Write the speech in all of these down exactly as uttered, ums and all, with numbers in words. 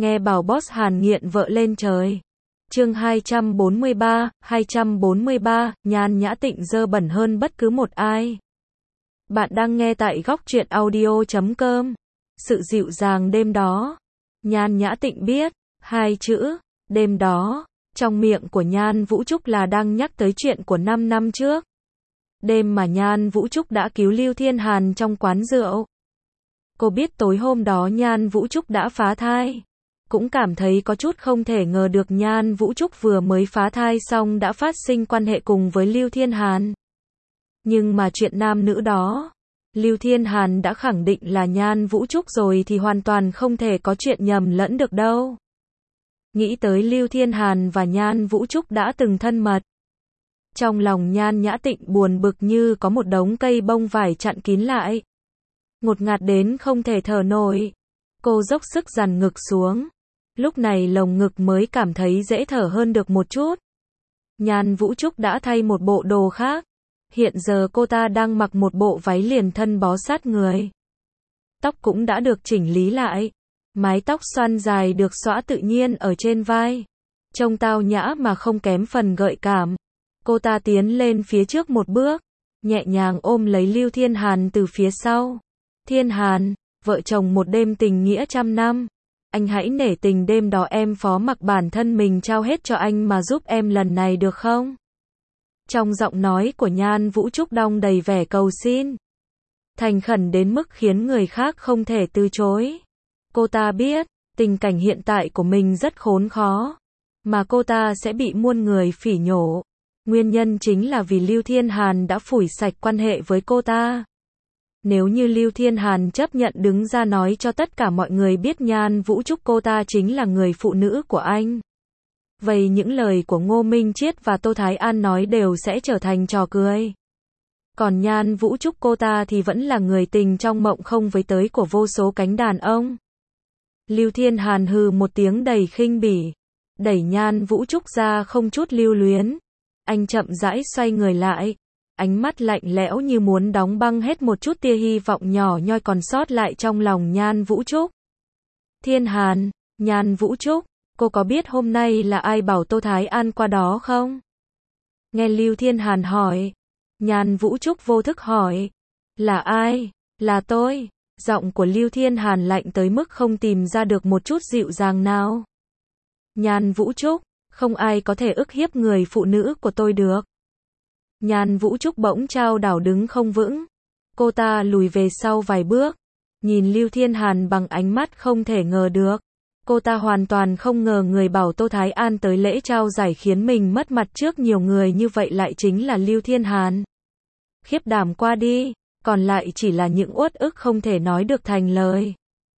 Nghe bảo boss Hàn nghiện vợ lên trời. Chương hai trăm bốn mươi ba, hai trăm bốn mươi ba, Nhan Nhã Tịnh dơ bẩn hơn bất cứ một ai. Bạn đang nghe tại góc truyện audio chấm com. Sự dịu dàng đêm đó. Nhan Nhã Tịnh biết, hai chữ, đêm đó, trong miệng của Nhan Vũ Trúc là đang nhắc tới chuyện của năm năm trước. Đêm mà Nhan Vũ Trúc đã cứu Lưu Thiên Hàn trong quán rượu. Cô biết tối hôm đó Nhan Vũ Trúc đã phá thai. Cũng cảm thấy có chút không thể ngờ được Nhan Vũ Trúc vừa mới phá thai xong đã phát sinh quan hệ cùng với Lưu Thiên Hàn. Nhưng mà chuyện nam nữ đó, Lưu Thiên Hàn đã khẳng định là Nhan Vũ Trúc rồi thì hoàn toàn không thể có chuyện nhầm lẫn được đâu. Nghĩ tới Lưu Thiên Hàn và Nhan Vũ Trúc đã từng thân mật. Trong lòng Nhan Nhã Tịnh buồn bực như có một đống cây bông vải chặn kín lại. Ngột ngạt đến không thể thở nổi. Cô dốc sức dằn ngực xuống. Lúc này lồng ngực mới cảm thấy dễ thở hơn được một chút. Nhan Vũ Trúc đã thay một bộ đồ khác. Hiện giờ cô ta đang mặc một bộ váy liền thân bó sát người. Tóc cũng đã được chỉnh lý lại. Mái tóc xoăn dài được xõa tự nhiên ở trên vai. Trông tao nhã mà không kém phần gợi cảm. Cô ta tiến lên phía trước một bước. Nhẹ nhàng ôm lấy Lưu Thiên Hàn từ phía sau. Thiên Hàn, vợ chồng một đêm tình nghĩa trăm năm. Anh hãy nể tình đêm đó em phó mặc bản thân mình trao hết cho anh mà giúp em lần này được không? Trong giọng nói của Nhan Vũ Trúc đong đầy vẻ cầu xin. Thành khẩn đến mức khiến người khác không thể từ chối. Cô ta biết, tình cảnh hiện tại của mình rất khốn khó. Mà cô ta sẽ bị muôn người phỉ nhổ. Nguyên nhân chính là vì Lưu Thiên Hàn đã phủi sạch quan hệ với cô ta. Nếu như Lưu Thiên Hàn chấp nhận đứng ra nói cho tất cả mọi người biết Nhan Vũ Trúc cô ta chính là người phụ nữ của anh. Vậy những lời của Ngô Minh Chiết và Tô Thái An nói đều sẽ trở thành trò cười. Còn Nhan Vũ Trúc cô ta thì vẫn là người tình trong mộng không với tới của vô số cánh đàn ông. Lưu Thiên Hàn hừ một tiếng đầy khinh bỉ. Đẩy Nhan Vũ Trúc ra không chút lưu luyến. Anh chậm rãi xoay người lại. Ánh mắt lạnh lẽo như muốn đóng băng hết một chút tia hy vọng nhỏ nhoi còn sót lại trong lòng Nhan Vũ Trúc. Thiên Hàn, Nhan Vũ Trúc, cô có biết hôm nay là ai bảo Tô Thái An qua đó không? Nghe Lưu Thiên Hàn hỏi. Nhan Vũ Trúc vô thức hỏi. Là ai? Là tôi. Giọng của Lưu Thiên Hàn lạnh tới mức không tìm ra được một chút dịu dàng nào. Nhan Vũ Trúc, không ai có thể ức hiếp người phụ nữ của tôi được. Nhan Vũ Trúc bỗng chao đảo đứng không vững. Cô ta lùi về sau vài bước. Nhìn Lưu Thiên Hàn bằng ánh mắt không thể ngờ được. Cô ta hoàn toàn không ngờ người bảo Tô Thái An tới lễ trao giải khiến mình mất mặt trước nhiều người như vậy lại chính là Lưu Thiên Hàn. Khiếp đảm qua đi. Còn lại chỉ là những uất ức không thể nói được thành lời.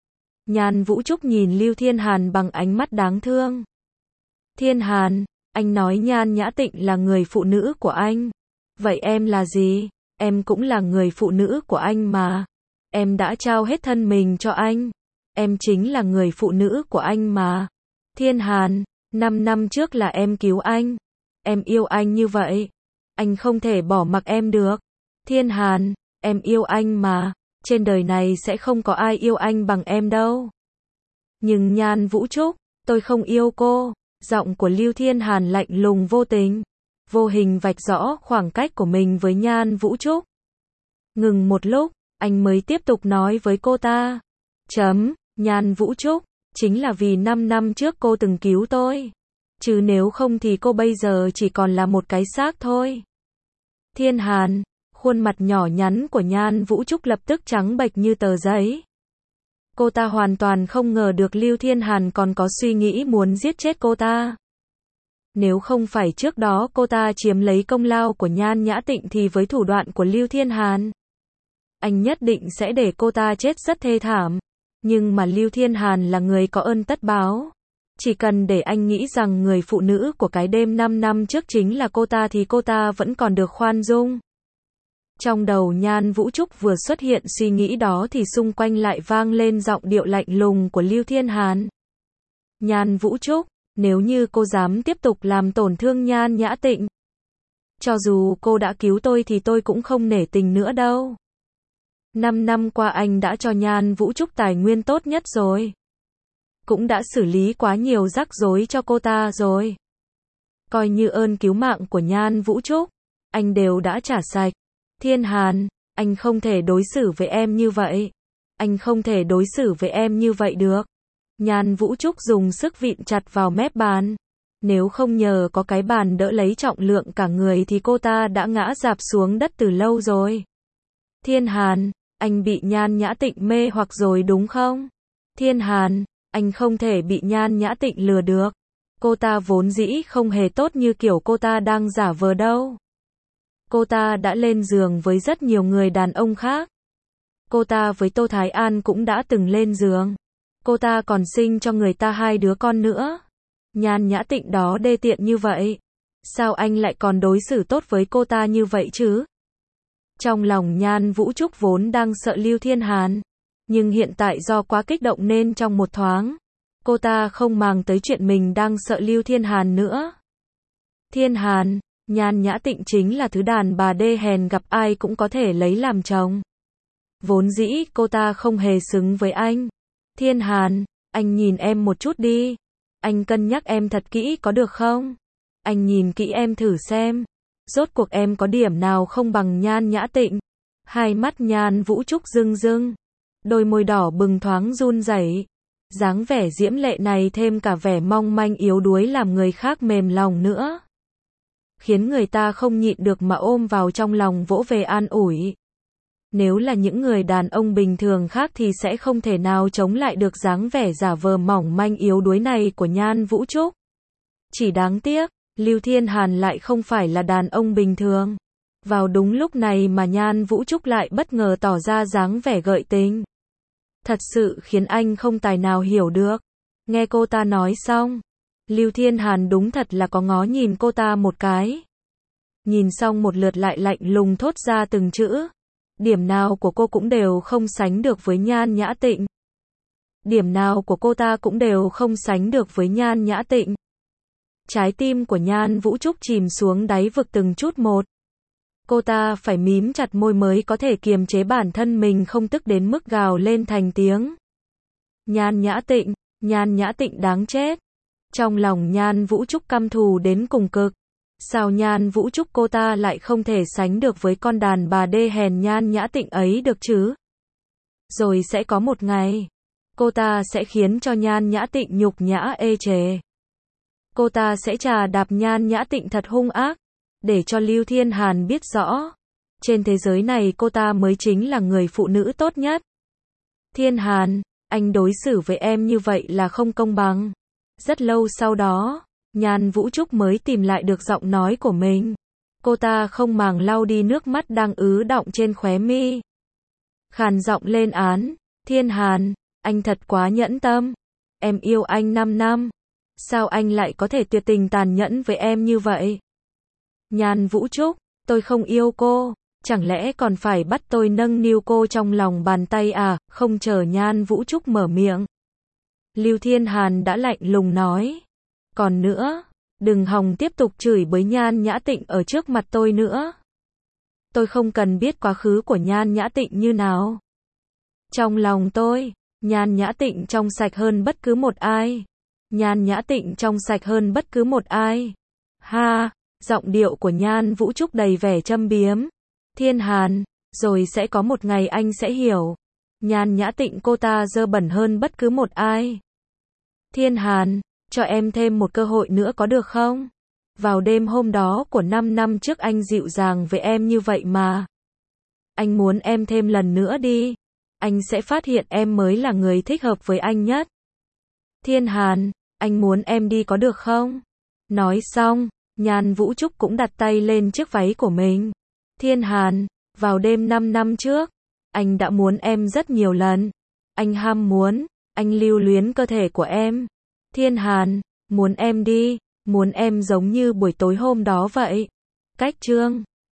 Nhan Vũ Trúc nhìn Lưu Thiên Hàn bằng ánh mắt đáng thương. Thiên Hàn, anh nói Nhan Nhã Tịnh là người phụ nữ của anh. Vậy em là gì? Em cũng là người phụ nữ của anh mà. Em đã trao hết thân mình cho anh. Em chính là người phụ nữ của anh mà. Thiên Hàn, năm năm trước là em cứu anh. Em yêu anh như vậy. Anh không thể bỏ mặc em được. Thiên Hàn, em yêu anh mà. Trên đời này sẽ không có ai yêu anh bằng em đâu. Nhưng Nhan Vũ Trúc, tôi không yêu cô. Giọng của Lưu Thiên Hàn lạnh lùng vô tình. Vô hình vạch rõ khoảng cách của mình với Nhan Vũ Trúc. Ngừng một lúc, anh mới tiếp tục nói với cô ta. Chấm, Nhan Vũ Trúc, chính là vì năm năm trước cô từng cứu tôi. Chứ nếu không thì cô bây giờ chỉ còn là một cái xác thôi. Thiên Hàn, khuôn mặt nhỏ nhắn của Nhan Vũ Trúc lập tức trắng bệch như tờ giấy. Cô ta hoàn toàn không ngờ được Lưu Thiên Hàn còn có suy nghĩ muốn giết chết cô ta. Nếu không phải trước đó cô ta chiếm lấy công lao của Nhan Nhã Tịnh thì với thủ đoạn của Lưu Thiên Hàn, anh nhất định sẽ để cô ta chết rất thê thảm. Nhưng mà Lưu Thiên Hàn là người có ơn tất báo. Chỉ cần để anh nghĩ rằng người phụ nữ của cái đêm năm năm trước chính là cô ta thì cô ta vẫn còn được khoan dung. Trong đầu Nhan Vũ Trúc vừa xuất hiện suy nghĩ đó thì xung quanh lại vang lên giọng điệu lạnh lùng của Lưu Thiên Hàn. Nhan Vũ Trúc, nếu như cô dám tiếp tục làm tổn thương Nhan Nhã Tịnh, cho dù cô đã cứu tôi thì tôi cũng không nể tình nữa đâu. Năm năm qua anh đã cho Nhan Vũ Trúc tài nguyên tốt nhất rồi. cũng đã xử lý quá nhiều rắc rối cho cô ta rồi. Coi như ơn cứu mạng của Nhan Vũ Trúc, anh đều đã trả sạch. Thiên Hàn, anh không thể đối xử với em như vậy. Anh không thể đối xử với em như vậy được. Nhan Vũ Trúc dùng sức vịn chặt vào mép bàn. Nếu không nhờ có cái bàn đỡ lấy trọng lượng cả người thì cô ta đã ngã rạp xuống đất từ lâu rồi. Thiên Hàn, anh bị Nhan Nhã Tịnh mê hoặc rồi đúng không? Thiên Hàn, anh không thể bị Nhan Nhã Tịnh lừa được. Cô ta vốn dĩ không hề tốt như kiểu cô ta đang giả vờ đâu. Cô ta đã lên giường với rất nhiều người đàn ông khác. Cô ta với Tô Thái An cũng đã từng lên giường. Cô ta còn sinh cho người ta hai đứa con nữa. Nhan Nhã Tịnh đó đê tiện như vậy. Sao anh lại còn đối xử tốt với cô ta như vậy chứ? Trong lòng Nhan Vũ Trúc vốn đang sợ Lưu Thiên Hàn. Nhưng hiện tại do quá kích động nên trong một thoáng, cô ta không màng tới chuyện mình đang sợ Lưu Thiên Hàn nữa. Thiên Hàn, Nhan Nhã Tịnh chính là thứ đàn bà đê hèn gặp ai cũng có thể lấy làm chồng. Vốn dĩ cô ta không hề xứng với anh. Thiên Hàn, anh nhìn em một chút đi. Anh cân nhắc em thật kỹ có được không? Anh nhìn kỹ em thử xem. Rốt cuộc em có điểm nào không bằng Nhan Nhã Tịnh? Hai mắt Nhan Vũ Trúc rưng rưng. Đôi môi đỏ bừng thoáng run rẩy. Dáng vẻ diễm lệ này thêm cả vẻ mong manh yếu đuối làm người khác mềm lòng nữa. Khiến người ta không nhịn được mà ôm vào trong lòng vỗ về an ủi. Nếu là những người đàn ông bình thường khác thì sẽ không thể nào chống lại được dáng vẻ giả vờ mỏng manh yếu đuối này của Nhan Vũ Trúc. Chỉ đáng tiếc, Lưu Thiên Hàn lại không phải là đàn ông bình thường. Vào đúng lúc này mà Nhan Vũ Trúc lại bất ngờ tỏ ra dáng vẻ gợi tình. Thật sự khiến anh không tài nào hiểu được. Nghe cô ta nói xong, Lưu Thiên Hàn đúng thật là có ngó nhìn cô ta một cái. Nhìn xong một lượt lại lạnh lùng thốt ra từng chữ. Điểm nào của cô cũng đều không sánh được với Nhan Nhã Tịnh. Điểm nào của cô ta cũng đều không sánh được với Nhan Nhã Tịnh. Trái tim của Nhan Vũ Trúc chìm xuống đáy vực từng chút một. Cô ta phải mím chặt môi mới có thể kiềm chế bản thân mình không tức đến mức gào lên thành tiếng. Nhan Nhã Tịnh, Nhan Nhã Tịnh đáng chết. Trong lòng Nhan Vũ Trúc căm thù đến cùng cực. Sao Nhan Vũ Trúc cô ta lại không thể sánh được với con đàn bà đê hèn Nhan Nhã Tịnh ấy được chứ? Rồi sẽ có một ngày, cô ta sẽ khiến cho Nhan Nhã Tịnh nhục nhã ê chề. Cô ta sẽ chà đạp Nhan Nhã Tịnh thật hung ác, để cho Lưu Thiên Hàn biết rõ. Trên thế giới này cô ta mới chính là người phụ nữ tốt nhất. Thiên Hàn, anh đối xử với em như vậy là không công bằng. Rất lâu sau đó, Nhan Vũ Trúc mới tìm lại được giọng nói của mình. Cô ta không màng lau đi nước mắt đang ứ đọng trên khóe mi. Khàn giọng lên án, Thiên Hàn, anh thật quá nhẫn tâm. Em yêu anh năm năm. Sao anh lại có thể tuyệt tình tàn nhẫn với em như vậy? Nhan Vũ Trúc, tôi không yêu cô. Chẳng lẽ còn phải bắt tôi nâng niu cô trong lòng bàn tay à? Không chờ Nhan Vũ Trúc mở miệng, Lưu Thiên Hàn đã lạnh lùng nói. Còn nữa, đừng hòng tiếp tục chửi bới Nhan Nhã Tịnh ở trước mặt tôi nữa. Tôi không cần biết quá khứ của Nhan Nhã Tịnh như nào. Trong lòng tôi, Nhan Nhã Tịnh trong sạch hơn bất cứ một ai. Nhan Nhã Tịnh trong sạch hơn bất cứ một ai. Ha, giọng điệu của Nhan Vũ Trúc đầy vẻ châm biếm. Thiên Hàn, rồi sẽ có một ngày anh sẽ hiểu. Nhan Nhã Tịnh cô ta dơ bẩn hơn bất cứ một ai. Thiên Hàn, cho em thêm một cơ hội nữa có được không? Vào đêm hôm đó của năm năm trước anh dịu dàng với em như vậy mà. Anh muốn em thêm lần nữa đi. Anh sẽ phát hiện em mới là người thích hợp với anh nhất. Thiên Hàn, anh muốn em đi có được không? Nói xong, Nhan Vũ Trúc cũng đặt tay lên chiếc váy của mình. Thiên Hàn, vào đêm năm năm trước, anh đã muốn em rất nhiều lần. Anh ham muốn, anh lưu luyến cơ thể của em. Thiên Hàn, muốn em đi, muốn em giống như buổi tối hôm đó vậy. Cách chương